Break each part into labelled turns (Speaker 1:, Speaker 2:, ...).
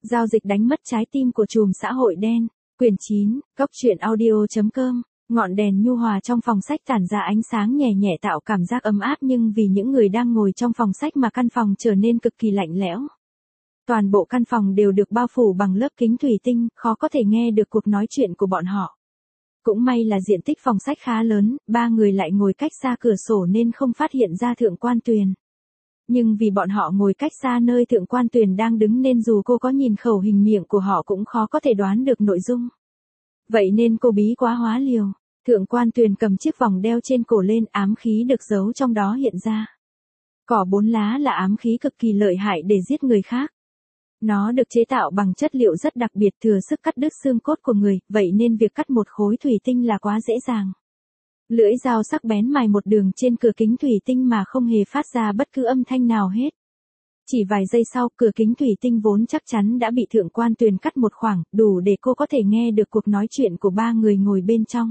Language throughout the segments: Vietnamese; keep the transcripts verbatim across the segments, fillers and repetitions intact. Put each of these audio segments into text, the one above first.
Speaker 1: Giao dịch đánh mất trái tim của trùm xã hội đen. Quyển chín, Cốc truyện audio chấm com. Ngọn đèn nhu hòa trong phòng sách tản ra ánh sáng nhẹ nhẹ tạo cảm giác ấm áp, nhưng vì những người đang ngồi trong phòng sách mà căn phòng trở nên cực kỳ lạnh lẽo. Toàn bộ căn phòng đều được bao phủ bằng lớp kính thủy tinh, khó có thể nghe được cuộc nói chuyện của bọn họ. Cũng may là diện tích phòng sách khá lớn, ba người lại ngồi cách xa cửa sổ nên không phát hiện ra Thượng Quan Tuyền. Nhưng vì bọn họ ngồi cách xa nơi Thượng Quan Tuyền đang đứng nên dù cô có nhìn khẩu hình miệng của họ cũng khó có thể đoán được nội dung. Vậy nên cô bí quá hóa liều. Thượng Quan Tuyền cầm chiếc vòng đeo trên cổ lên, ám khí được giấu trong đó hiện ra. Cỏ bốn lá là ám khí cực kỳ lợi hại để giết người khác. Nó được chế tạo bằng chất liệu rất đặc biệt, thừa sức cắt đứt xương cốt của người, vậy nên việc cắt một khối thủy tinh là quá dễ dàng. Lưỡi dao sắc bén mài một đường trên cửa kính thủy tinh mà không hề phát ra bất cứ âm thanh nào hết. Chỉ vài giây sau, cửa kính thủy tinh vốn chắc chắn đã bị Thượng Quan Tuyền cắt một khoảng, đủ để cô có thể nghe được cuộc nói chuyện của ba người ngồi bên trong.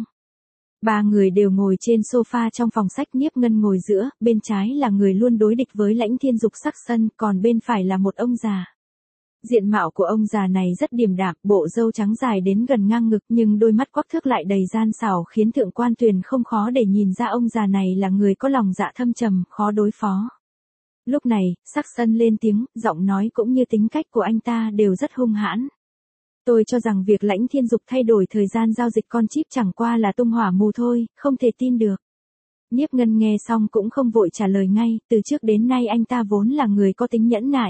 Speaker 1: Ba người đều ngồi trên sofa trong phòng sách, Niếp Ngân ngồi giữa, bên trái là người luôn đối địch với Lãnh Thiên Dục Sắc Sân, còn bên phải là một ông già. Diện mạo của ông già này rất điềm đạm, bộ râu trắng dài đến gần ngang ngực, nhưng đôi mắt quắc thước lại đầy gian xảo khiến Thượng Quan Tuyền không khó để nhìn ra ông già này là người có lòng dạ thâm trầm, khó đối phó. Lúc này, Sắc Sân lên tiếng, giọng nói cũng như tính cách của anh ta đều rất hung hãn. Tôi cho rằng việc Lãnh Thiên Dục thay đổi thời gian giao dịch con chip chẳng qua là tung hỏa mù thôi, không thể tin được. Niếp Ngân nghe xong cũng không vội trả lời ngay, từ trước đến nay anh ta vốn là người có tính nhẫn nại.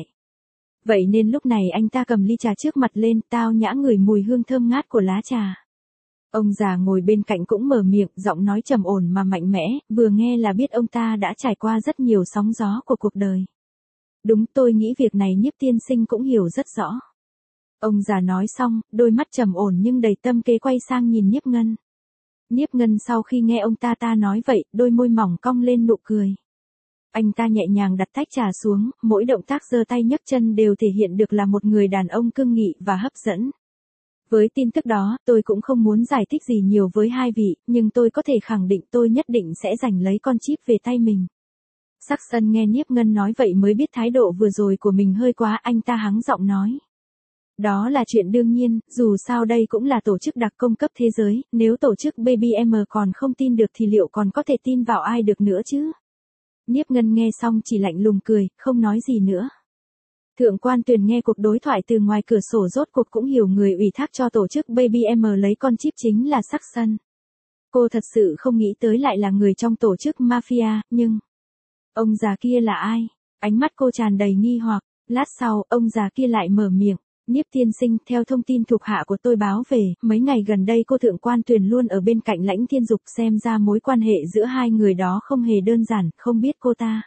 Speaker 1: Vậy nên lúc này anh ta cầm ly trà trước mặt lên, tao nhã ngửi mùi hương thơm ngát của lá trà. Ông già ngồi bên cạnh cũng mở miệng, giọng nói trầm ổn mà mạnh mẽ, vừa nghe là biết ông ta đã trải qua rất nhiều sóng gió của cuộc đời. Đúng, tôi nghĩ việc này Niếp tiên sinh cũng hiểu rất rõ. Ông già nói xong, đôi mắt trầm ổn nhưng đầy tâm kế quay sang nhìn Niếp Ngân. Niếp Ngân sau khi nghe ông ta ta nói vậy, đôi môi mỏng cong lên nụ cười. Anh ta nhẹ nhàng đặt tách trà xuống, mỗi động tác giơ tay nhấc chân đều thể hiện được là một người đàn ông cương nghị và hấp dẫn. Với tin tức đó, tôi cũng không muốn giải thích gì nhiều với hai vị, nhưng tôi có thể khẳng định tôi nhất định sẽ giành lấy con chip về tay mình. Sắc Sân nghe Niếp Ngân nói vậy mới biết thái độ vừa rồi của mình hơi quá, anh ta hắng giọng nói. Đó là chuyện đương nhiên, dù sao đây cũng là tổ chức đặc công cấp thế giới, nếu tổ chức bê bê em còn không tin được thì liệu còn có thể tin vào ai được nữa chứ? Niếp Ngân nghe xong chỉ lạnh lùng cười, không nói gì nữa. Thượng Quan Tuyền nghe cuộc đối thoại từ ngoài cửa sổ rốt cuộc cũng hiểu người ủy thác cho tổ chức bê bê em lấy con chip chính là Sắc Sân. Cô thật sự không nghĩ tới lại là người trong tổ chức mafia, nhưng... Ông già kia là ai? Ánh mắt cô tràn đầy nghi hoặc, lát sau, ông già kia lại mở miệng. Niếp tiên sinh, theo thông tin thuộc hạ của tôi báo về, mấy ngày gần đây cô Thượng Quan Tuyền luôn ở bên cạnh Lãnh Thiên Dục, xem ra mối quan hệ giữa hai người đó không hề đơn giản, không biết cô ta.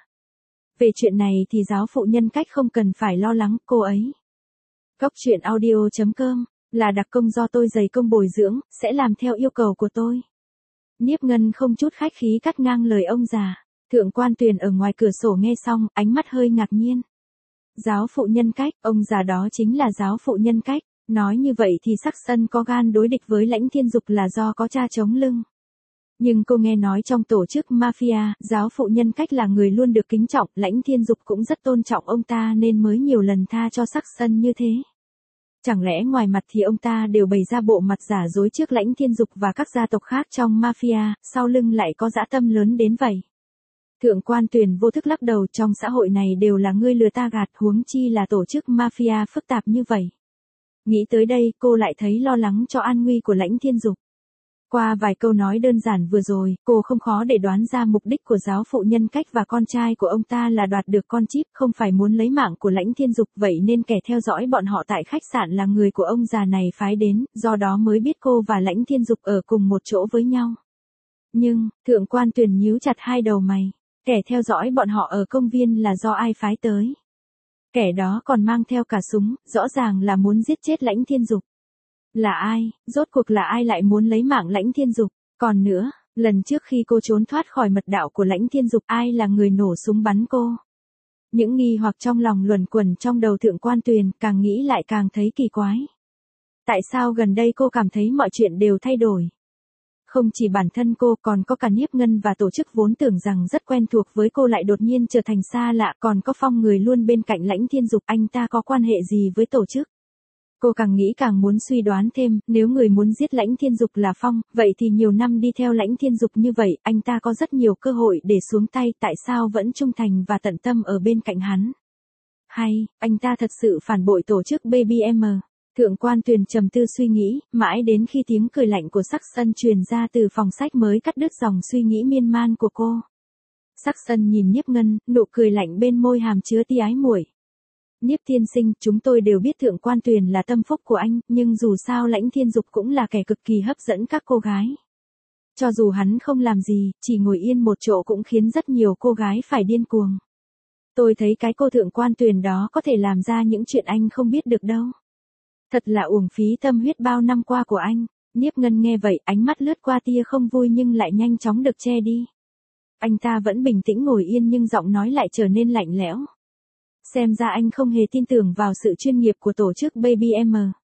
Speaker 1: Về chuyện này thì giáo phụ Nhân Cách không cần phải lo lắng, cô ấy. Cốc truyện audio chấm com, là đặc công do tôi dày công bồi dưỡng, sẽ làm theo yêu cầu của tôi. Niếp Ngân không chút khách khí cắt ngang lời ông già. Thượng Quan Tuyền ở ngoài cửa sổ nghe xong, ánh mắt hơi ngạc nhiên. Giáo phụ Nhân Cách, ông già đó chính là giáo phụ Nhân Cách, nói như vậy thì Sắc Sân có gan đối địch với Lãnh Thiên Dục là do có cha chống lưng. Nhưng cô nghe nói trong tổ chức mafia, giáo phụ Nhân Cách là người luôn được kính trọng, Lãnh Thiên Dục cũng rất tôn trọng ông ta nên mới nhiều lần tha cho Sắc Sân như thế. Chẳng lẽ ngoài mặt thì ông ta đều bày ra bộ mặt giả dối trước Lãnh Thiên Dục và các gia tộc khác trong mafia, sau lưng lại có dã tâm lớn đến vậy? Thượng Quan Tuyền vô thức lắc đầu, trong xã hội này đều là ngươi lừa ta gạt, huống chi là tổ chức mafia phức tạp như vậy. Nghĩ tới đây, cô lại thấy lo lắng cho an nguy của Lãnh Thiên Dục. Qua vài câu nói đơn giản vừa rồi, cô không khó để đoán ra mục đích của giáo phụ Nhân Cách và con trai của ông ta là đoạt được con chip, không phải muốn lấy mạng của Lãnh Thiên Dục, vậy nên kẻ theo dõi bọn họ tại khách sạn là người của ông già này phái đến, do đó mới biết cô và Lãnh Thiên Dục ở cùng một chỗ với nhau. Nhưng, Thượng Quan Tuyền nhíu chặt hai đầu mày. Kẻ theo dõi bọn họ ở công viên là do ai phái tới? Kẻ đó còn mang theo cả súng, rõ ràng là muốn giết chết Lãnh Thiên Dục. Là ai? Rốt cuộc là ai lại muốn lấy mạng Lãnh Thiên Dục? Còn nữa, lần trước khi cô trốn thoát khỏi mật đạo của Lãnh Thiên Dục, ai là người nổ súng bắn cô? Những nghi hoặc trong lòng luẩn quẩn trong đầu Thượng Quan Tuyền, càng nghĩ lại càng thấy kỳ quái. Tại sao gần đây cô cảm thấy mọi chuyện đều thay đổi? Không chỉ bản thân cô, còn có cả Niếp Ngân và tổ chức vốn tưởng rằng rất quen thuộc với cô lại đột nhiên trở thành xa lạ, còn có Phong người luôn bên cạnh Lãnh Thiên Dục, anh ta có quan hệ gì với tổ chức? Cô càng nghĩ càng muốn suy đoán thêm, nếu người muốn giết Lãnh Thiên Dục là Phong, vậy thì nhiều năm đi theo Lãnh Thiên Dục như vậy, anh ta có rất nhiều cơ hội để xuống tay, tại sao vẫn trung thành và tận tâm ở bên cạnh hắn? Hay, anh ta thật sự phản bội tổ chức Baby M? Thượng quan Tuyền trầm tư suy nghĩ, mãi đến khi tiếng cười lạnh của Sắc Sân truyền ra từ phòng sách mới cắt đứt dòng suy nghĩ miên man của cô. Sắc Sân nhìn Nhiếp Ngân, nụ cười lạnh bên môi hàm chứa tia ái muội. Nhiếp tiên sinh, chúng tôi đều biết Thượng quan Tuyền là tâm phúc của anh, nhưng dù sao Lãnh Thiên Dục cũng là kẻ cực kỳ hấp dẫn các cô gái. Cho dù hắn không làm gì, chỉ ngồi yên một chỗ cũng khiến rất nhiều cô gái phải điên cuồng. Tôi thấy cái cô Thượng quan Tuyền đó có thể làm ra những chuyện anh không biết được đâu. Thật là uổng phí tâm huyết bao năm qua của anh. Nhiếp Ngân nghe vậy, ánh mắt lướt qua tia không vui nhưng lại nhanh chóng được che đi. Anh ta vẫn bình tĩnh ngồi yên nhưng giọng nói lại trở nên lạnh lẽo. Xem ra anh không hề tin tưởng vào sự chuyên nghiệp của tổ chức Baby M.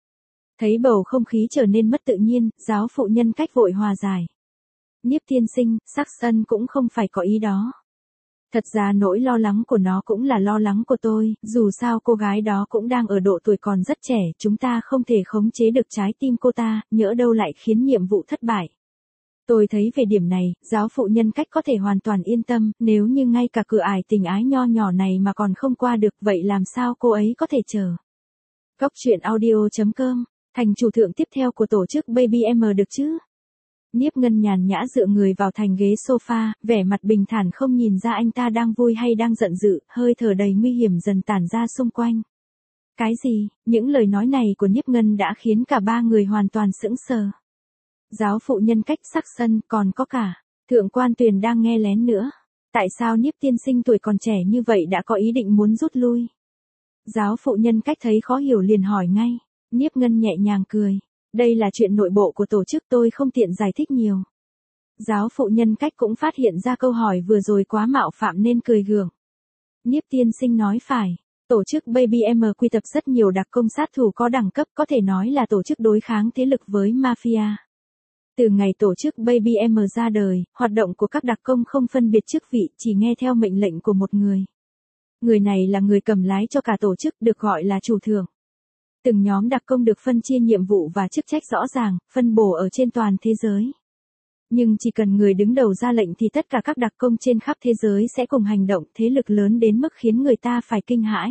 Speaker 1: Thấy bầu không khí trở nên mất tự nhiên, giáo phụ nhân cách vội hòa giải. Nhiếp tiên sinh, Sắc Sân cũng không phải có ý đó. Thật ra nỗi lo lắng của nó cũng là lo lắng của tôi, dù sao cô gái đó cũng đang ở độ tuổi còn rất trẻ, chúng ta không thể khống chế được trái tim cô ta, nhỡ đâu lại khiến nhiệm vụ thất bại. Tôi thấy về điểm này, giáo phụ nhân cách có thể hoàn toàn yên tâm, nếu như ngay cả cửa ải tình ái nho nhỏ này mà còn không qua được, vậy làm sao cô ấy có thể chờ. Góc truyện audio chấm com, thành chủ thượng tiếp theo của tổ chức Baby M được chứ? Nhiếp Ngân nhàn nhã dựa người vào thành ghế sofa, vẻ mặt bình thản không nhìn ra anh ta đang vui hay đang giận dữ, hơi thở đầy nguy hiểm dần tản ra xung quanh. Cái gì? Những lời nói này của Nhiếp Ngân đã khiến cả ba người hoàn toàn sững sờ. Giáo phụ nhân cách, Sắc Sân, còn có cả Thượng quan Tuyền đang nghe lén nữa. Tại sao Nhiếp tiên sinh tuổi còn trẻ như vậy đã có ý định muốn rút lui? Giáo phụ nhân cách thấy khó hiểu liền hỏi ngay. Nhiếp Ngân nhẹ nhàng cười. Đây là chuyện nội bộ của tổ chức, tôi không tiện giải thích nhiều. Giáo phụ nhân cách cũng phát hiện ra câu hỏi vừa rồi quá mạo phạm nên cười gượng. Nhiếp tiên sinh nói phải. Tổ chức Baby M quy tập rất nhiều đặc công sát thủ có đẳng cấp, có thể nói là tổ chức đối kháng thế lực với mafia. Từ ngày tổ chức Baby M ra đời, hoạt động của các đặc công không phân biệt chức vị, chỉ nghe theo mệnh lệnh của một người. Người này là người cầm lái cho cả tổ chức, được gọi là chủ thượng. Từng nhóm đặc công được phân chia nhiệm vụ và chức trách rõ ràng, phân bổ ở trên toàn thế giới. Nhưng chỉ cần người đứng đầu ra lệnh thì tất cả các đặc công trên khắp thế giới sẽ cùng hành động, thế lực lớn đến mức khiến người ta phải kinh hãi.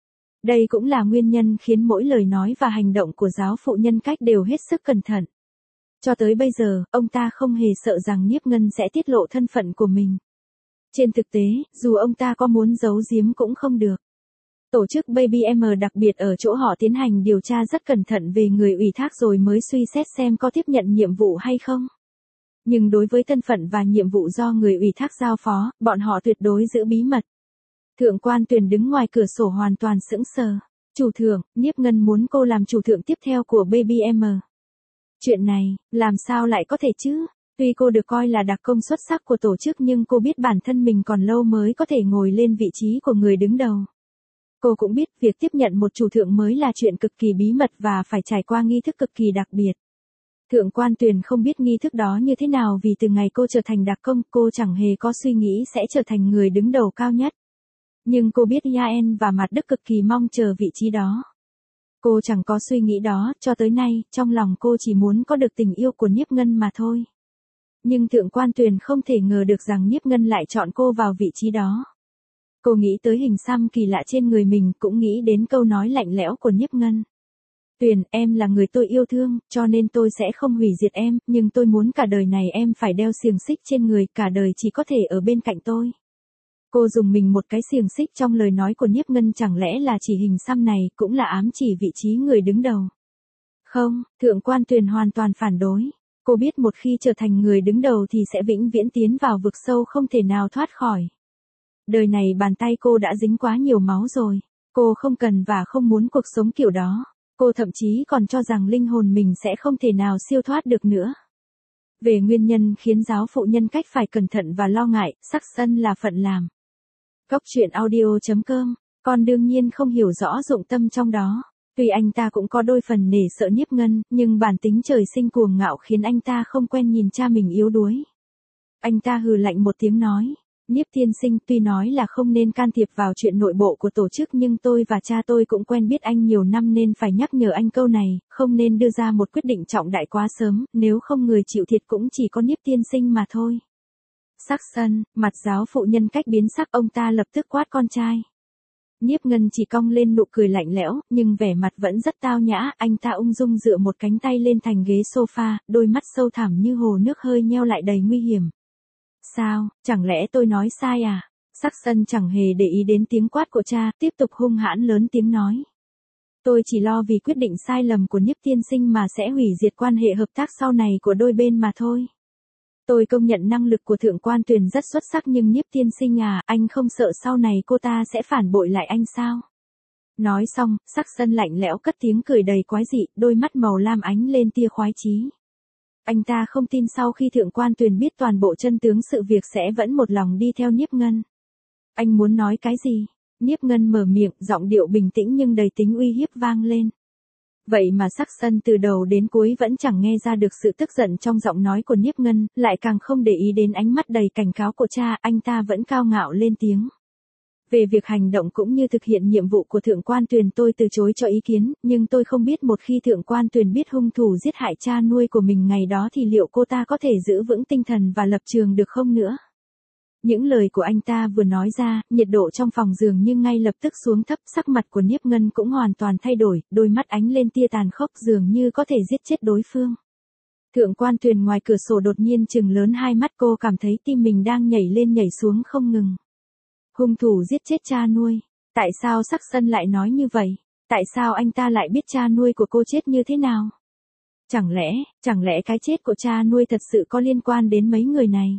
Speaker 1: Đây cũng là nguyên nhân khiến mỗi lời nói và hành động của giáo phụ nhân cách đều hết sức cẩn thận. Cho tới bây giờ, ông ta không hề sợ rằng Nhiếp Ngân sẽ tiết lộ thân phận của mình. Trên thực tế, dù ông ta có muốn giấu giếm cũng không được. Tổ chức Baby M đặc biệt ở chỗ họ tiến hành điều tra rất cẩn thận về người ủy thác rồi mới suy xét xem có tiếp nhận nhiệm vụ hay không. Nhưng đối với thân phận và nhiệm vụ do người ủy thác giao phó, bọn họ tuyệt đối giữ bí mật. Thượng quan Tuyền đứng ngoài cửa sổ hoàn toàn sững sờ. Chủ thượng, Nhiếp Ngân muốn cô làm chủ thượng tiếp theo của Baby M. Chuyện này, làm sao lại có thể chứ? Tuy cô được coi là đặc công xuất sắc của tổ chức nhưng cô biết bản thân mình còn lâu mới có thể ngồi lên vị trí của người đứng đầu. Cô cũng biết việc tiếp nhận một chủ thượng mới là chuyện cực kỳ bí mật và phải trải qua nghi thức cực kỳ đặc biệt. Thượng quan Tuyền không biết nghi thức đó như thế nào vì từ ngày cô trở thành đặc công, cô chẳng hề có suy nghĩ sẽ trở thành người đứng đầu cao nhất. Nhưng cô biết Yaen và Mạt Đức cực kỳ mong chờ vị trí đó. Cô chẳng có suy nghĩ đó, cho tới nay, trong lòng cô chỉ muốn có được tình yêu của Nhiếp Ngân mà thôi. Nhưng Thượng quan Tuyền không thể ngờ được rằng Nhiếp Ngân lại chọn cô vào vị trí đó. Cô nghĩ tới hình xăm kỳ lạ trên người mình, cũng nghĩ đến câu nói lạnh lẽo của Nhiếp Ngân. Tuyền, em là người tôi yêu thương, cho nên tôi sẽ không hủy diệt em, nhưng tôi muốn cả đời này em phải đeo xiềng xích trên người, cả đời chỉ có thể ở bên cạnh tôi. Cô dùng mình một cái xiềng xích trong lời nói của Nhiếp Ngân, chẳng lẽ là chỉ hình xăm này, cũng là ám chỉ vị trí người đứng đầu. Không, Thượng quan Tuyền hoàn toàn phản đối. Cô biết một khi trở thành người đứng đầu thì sẽ vĩnh viễn tiến vào vực sâu không thể nào thoát khỏi. Đời này bàn tay cô đã dính quá nhiều máu rồi. Cô không cần và không muốn cuộc sống kiểu đó. Cô thậm chí còn cho rằng linh hồn mình sẽ không thể nào siêu thoát được nữa. Về nguyên nhân khiến giáo phụ nhân cách phải cẩn thận và lo ngại, Sắc Sân là phận làm. Góc truyện audio chấm com, con đương nhiên không hiểu rõ dụng tâm trong đó. Tuy anh ta cũng có đôi phần nể sợ Nhiếp Ngân, nhưng bản tính trời sinh cuồng ngạo khiến anh ta không quen nhìn cha mình yếu đuối. Anh ta hừ lạnh một tiếng nói, Nhiếp tiên sinh, tuy nói là không nên can thiệp vào chuyện nội bộ của tổ chức nhưng tôi và cha tôi cũng quen biết anh nhiều năm nên phải nhắc nhở anh câu này, không nên đưa ra một quyết định trọng đại quá sớm, nếu không người chịu thiệt cũng chỉ có Nhiếp tiên sinh mà thôi. Saxon, mặt giáo phụ nhân cách biến sắc, ông ta lập tức quát con trai. Nhiếp Ngân chỉ cong lên nụ cười lạnh lẽo, nhưng vẻ mặt vẫn rất tao nhã, anh ta ung dung dựa một cánh tay lên thành ghế sofa, đôi mắt sâu thẳm như hồ nước hơi nheo lại đầy nguy hiểm. Sao, chẳng lẽ tôi nói sai à? Saxon chẳng hề để ý đến tiếng quát của cha, tiếp tục hung hãn lớn tiếng nói. Tôi chỉ lo vì quyết định sai lầm của Nhiếp tiên sinh mà sẽ hủy diệt quan hệ hợp tác sau này của đôi bên mà thôi. Tôi công nhận năng lực của Thượng quan Tuyền rất xuất sắc nhưng Nhiếp tiên sinh à, anh không sợ sau này cô ta sẽ phản bội lại anh sao? Nói xong, Saxon lạnh lẽo cất tiếng cười đầy quái dị, đôi mắt màu lam ánh lên tia khoái chí. Anh ta không tin sau khi Thượng quan Tuyền biết toàn bộ chân tướng sự việc sẽ vẫn một lòng đi theo Nhiếp Ngân. Anh muốn nói cái gì? Nhiếp Ngân mở miệng, giọng điệu bình tĩnh nhưng đầy tính uy hiếp vang lên. Vậy mà Saxon từ đầu đến cuối vẫn chẳng nghe ra được sự tức giận trong giọng nói của Nhiếp Ngân, lại càng không để ý đến ánh mắt đầy cảnh cáo của cha, anh ta vẫn cao ngạo lên tiếng. Về việc hành động cũng như thực hiện nhiệm vụ của Thượng quan Tuyền tôi từ chối cho ý kiến, nhưng tôi không biết một khi Thượng quan Tuyền biết hung thủ giết hại cha nuôi của mình ngày đó thì liệu cô ta có thể giữ vững tinh thần và lập trường được không nữa. Những lời của anh ta vừa nói ra, nhiệt độ trong phòng dường như ngay lập tức xuống thấp, sắc mặt của Nhiếp Ngân cũng hoàn toàn thay đổi, đôi mắt ánh lên tia tàn khốc dường như có thể giết chết đối phương. Thượng quan Tuyền ngoài cửa sổ đột nhiên trừng lớn hai mắt, cô cảm thấy tim mình đang nhảy lên nhảy xuống không ngừng. Hung thủ giết chết cha nuôi. Tại sao Saxon lại nói như vậy? Tại sao anh ta lại biết cha nuôi của cô chết như thế nào? Chẳng lẽ, chẳng lẽ cái chết của cha nuôi thật sự có liên quan đến mấy người này?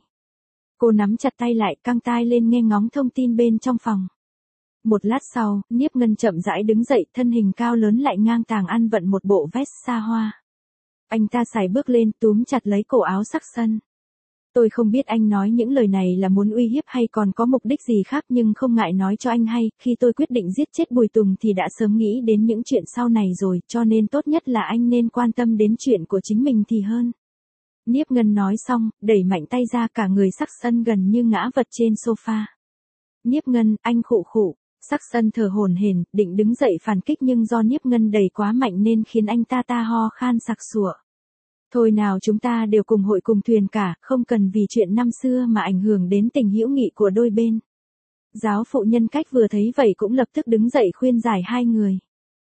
Speaker 1: Cô nắm chặt tay lại, căng tai lên nghe ngóng thông tin bên trong phòng. Một lát sau, Nhiếp Ngân chậm rãi đứng dậy, thân hình cao lớn lại ngang tàng ăn vận một bộ vest xa hoa. Anh ta sải bước lên, túm chặt lấy cổ áo Saxon. Tôi không biết anh nói những lời này là muốn uy hiếp hay còn có mục đích gì khác nhưng không ngại nói cho anh hay, khi tôi quyết định giết chết Bùi Tùng thì đã sớm nghĩ đến những chuyện sau này rồi, cho nên tốt nhất là anh nên quan tâm đến chuyện của chính mình thì hơn. Nhiếp Ngân nói xong, đẩy mạnh tay ra, cả người Saxon gần như ngã vật trên sofa. Nhiếp Ngân, anh khụ khụ. Saxon thở hổn hển, định đứng dậy phản kích nhưng do Nhiếp Ngân đẩy quá mạnh nên khiến anh ta ta ho khan sặc sụa. Thôi nào, chúng ta đều cùng hội cùng thuyền cả, không cần vì chuyện năm xưa mà ảnh hưởng đến tình hữu nghị của đôi bên. Giáo phụ nhân cách vừa thấy vậy cũng lập tức đứng dậy khuyên giải hai người.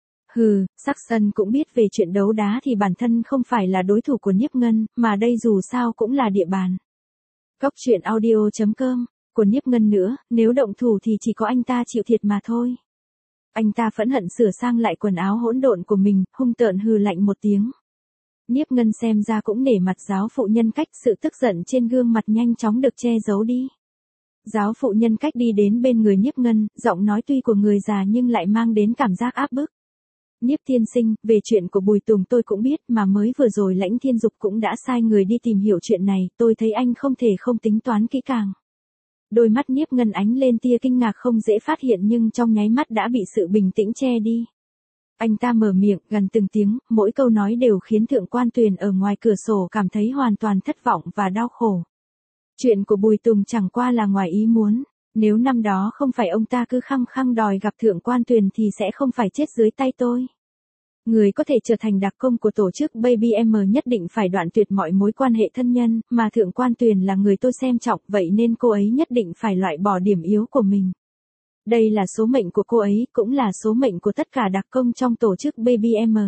Speaker 1: Hừ, Saxon cũng biết về chuyện đấu đá thì bản thân không phải là đối thủ của Nhiếp Ngân, mà đây dù sao cũng là địa bàn. Cốc truyện audio chấm com, của Nhiếp Ngân nữa, nếu động thủ thì chỉ có anh ta chịu thiệt mà thôi. Anh ta phẫn hận sửa sang lại quần áo hỗn độn của mình, hung tợn hừ lạnh một tiếng. Nhiếp Ngân xem ra cũng nể mặt giáo phụ nhân cách, sự tức giận trên gương mặt nhanh chóng được che giấu đi. Giáo phụ nhân cách đi đến bên người Nhiếp Ngân, giọng nói tuy của người già nhưng lại mang đến cảm giác áp bức. Nhiếp tiên sinh, về chuyện của Bùi Tùng tôi cũng biết mà mới vừa rồi Lãnh Thiên Dục cũng đã sai người đi tìm hiểu chuyện này, tôi thấy anh không thể không tính toán kỹ càng. Đôi mắt Nhiếp Ngân ánh lên tia kinh ngạc không dễ phát hiện nhưng trong nháy mắt đã bị sự bình tĩnh che đi. Anh ta mở miệng, gần từng tiếng, mỗi câu nói đều khiến Thượng quan Tuyền ở ngoài cửa sổ cảm thấy hoàn toàn thất vọng và đau khổ. Chuyện của Bùi Tùng chẳng qua là ngoài ý muốn. Nếu năm đó không phải ông ta cứ khăng khăng đòi gặp Thượng quan Tuyền thì sẽ không phải chết dưới tay tôi. Người có thể trở thành đặc công của tổ chức Baby M nhất định phải đoạn tuyệt mọi mối quan hệ thân nhân, mà Thượng quan Tuyền là người tôi xem trọng, vậy nên cô ấy nhất định phải loại bỏ điểm yếu của mình. Đây là số mệnh của cô ấy, cũng là số mệnh của tất cả đặc công trong tổ chức Baby M.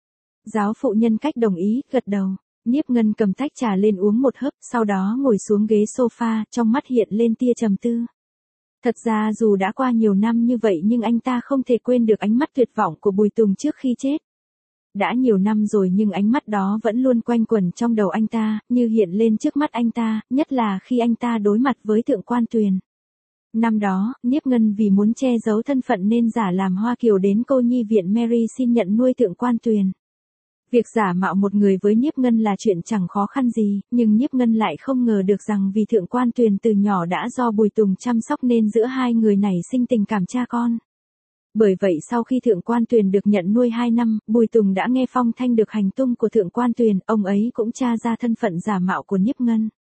Speaker 1: Giáo phụ nhân cách đồng ý, gật đầu. Nhiếp Ngân cầm tách trà lên uống một hớp, sau đó ngồi xuống ghế sofa, trong mắt hiện lên tia trầm tư. Thật ra dù đã qua nhiều năm như vậy nhưng anh ta không thể quên được ánh mắt tuyệt vọng của Bùi Tùng trước khi chết. Đã nhiều năm rồi nhưng ánh mắt đó vẫn luôn quanh quẩn trong đầu anh ta, như hiện lên trước mắt anh ta, nhất là khi anh ta đối mặt với Thượng quan Tuyền. Năm đó, Nhiếp Ngân vì muốn che giấu thân phận nên giả làm Hoa Kiều đến cô nhi viện Mary xin nhận nuôi Thượng quan Tuyền. Việc giả mạo một người với Nhiếp Ngân là chuyện chẳng khó khăn gì, nhưng Nhiếp Ngân lại không ngờ được rằng vì Thượng quan Tuyền từ nhỏ đã do Bùi Tùng chăm sóc nên giữa hai người nảy sinh tình cảm cha con. Bởi vậy sau khi Thượng quan Tuyền được nhận nuôi hai năm, Bùi Tùng đã nghe phong thanh được hành tung của Thượng quan Tuyền, ông ấy cũng tra ra thân phận giả mạo của Nhiếp Ngân.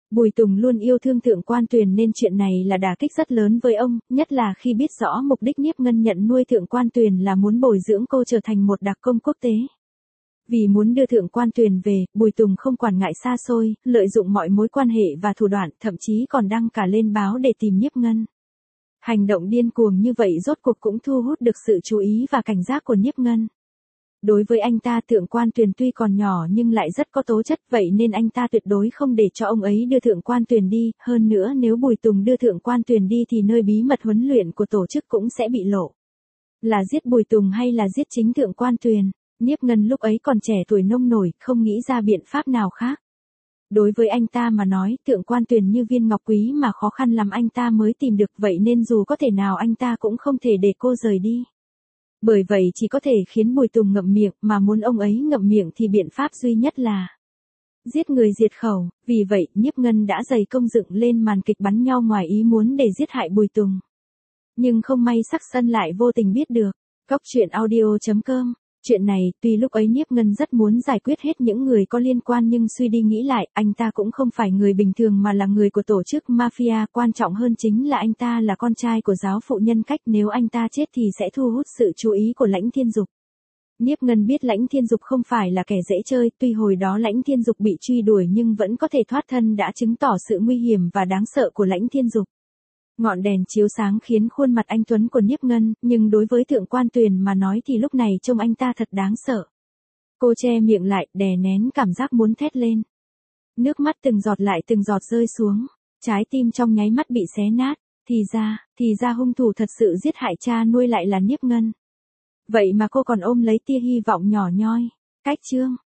Speaker 1: Bùi Tùng luôn yêu thương Thượng Quan Tuyền nên chuyện này là đả kích rất lớn với ông, nhất là khi biết rõ mục đích Niếp Ngân nhận nuôi Thượng Quan Tuyền là muốn bồi dưỡng cô trở thành một đặc công quốc tế. Vì muốn đưa Thượng Quan Tuyền về, Bùi Tùng không quản ngại xa xôi, lợi dụng mọi mối quan hệ và thủ đoạn, thậm chí còn đăng cả lên báo để tìm Niếp Ngân. Hành động điên cuồng như vậy rốt cuộc cũng thu hút được sự chú ý và cảnh giác của Niếp Ngân. Đối với anh ta, Thượng Quan Tuyền tuy còn nhỏ nhưng lại rất có tố chất, vậy nên anh ta tuyệt đối không để cho ông ấy đưa Thượng Quan Tuyền đi, hơn nữa nếu Bùi Tùng đưa Thượng Quan Tuyền đi thì nơi bí mật huấn luyện của tổ chức cũng sẽ bị lộ. Là giết Bùi Tùng hay là giết chính Thượng Quan Tuyền? Niếp Ngân lúc ấy còn trẻ tuổi nông nổi, không nghĩ ra biện pháp nào khác. Đối với anh ta mà nói, Thượng Quan Tuyền như viên ngọc quý mà khó khăn lắm anh ta mới tìm được, vậy nên dù có thể nào anh ta cũng không thể để cô rời đi. Bởi vậy chỉ có thể khiến Bùi Tùng ngậm miệng, mà muốn ông ấy ngậm miệng thì biện pháp duy nhất là giết người diệt khẩu. Vì vậy, Niếp Ngân đã dày công dựng lên màn kịch bắn nhau ngoài ý muốn để giết hại Bùi Tùng. Nhưng không may Sắc Sân lại vô tình biết được. Cốc truyện audio chấm com. Chuyện này, tuy lúc ấy Niếp Ngân rất muốn giải quyết hết những người có liên quan nhưng suy đi nghĩ lại, anh ta cũng không phải người bình thường mà là người của tổ chức Mafia, quan trọng hơn chính là anh ta là con trai của giáo phụ Nhân Cách, nếu anh ta chết thì sẽ thu hút sự chú ý của Lãnh Thiên Dục. Niếp Ngân biết Lãnh Thiên Dục không phải là kẻ dễ chơi, tuy hồi đó Lãnh Thiên Dục bị truy đuổi nhưng vẫn có thể thoát thân đã chứng tỏ sự nguy hiểm và đáng sợ của Lãnh Thiên Dục. Ngọn đèn chiếu sáng khiến khuôn mặt anh tuấn của Niếp Ngân, nhưng đối với Thượng Quan Tuyền mà nói thì lúc này trông anh ta thật đáng sợ. Cô che miệng lại, đè nén cảm giác muốn thét lên. Nước mắt từng giọt lại từng giọt rơi xuống, trái tim trong nháy mắt bị xé nát, thì ra, thì ra hung thủ thật sự giết hại cha nuôi lại là Niếp Ngân. Vậy mà cô còn ôm lấy tia hy vọng nhỏ nhoi. Cách chương